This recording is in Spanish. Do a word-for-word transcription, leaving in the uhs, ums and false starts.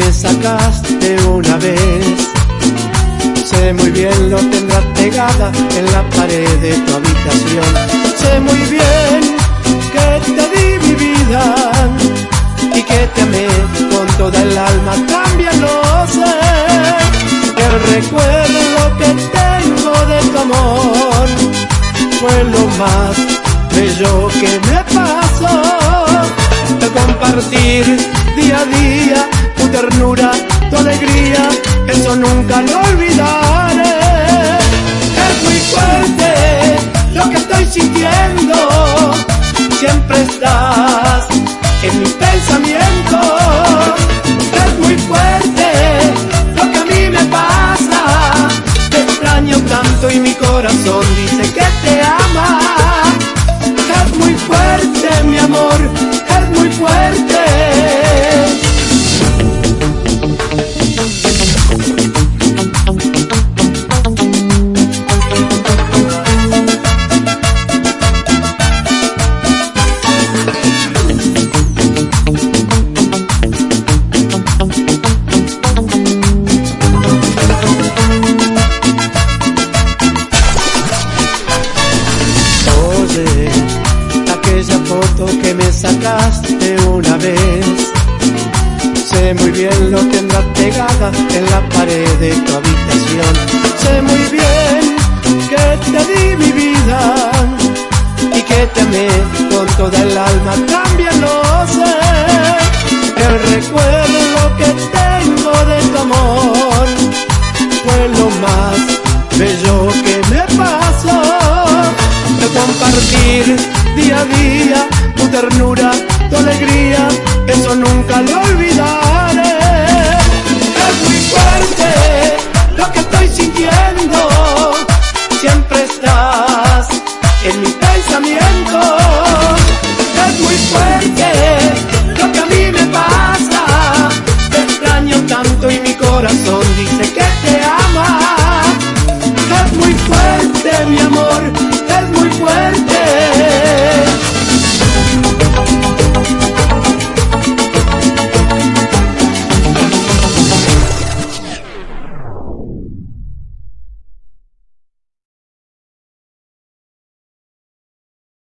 me sacaste una vez. Sé muy bien lo tendrás pegada en la pared de tu habitación. Sé muy bien que te di mi vida y que te amé con toda el alma, también lo sé. El recuerdo que tengo de tu amor fue lo más bello que me pasó. De compartir día a día tu ternura, tu alegría, eso nunca lo olvidaré. Es muy fuerte lo que estoy sintiendo, siempre estás en mi pensamiento. Es muy fuerte lo que a mí me pasa, te extraño tanto y mi corazón dice que te ama. Es muy fuerte mi amor, es muy fuerte. Aquella foto que me sacaste una vez, sé muy bien lo tendrás pegada en la pared de tu habitación. Sé muy bien que te di mi vida y que te amé con toda el alma, también lo sé. El recuerdo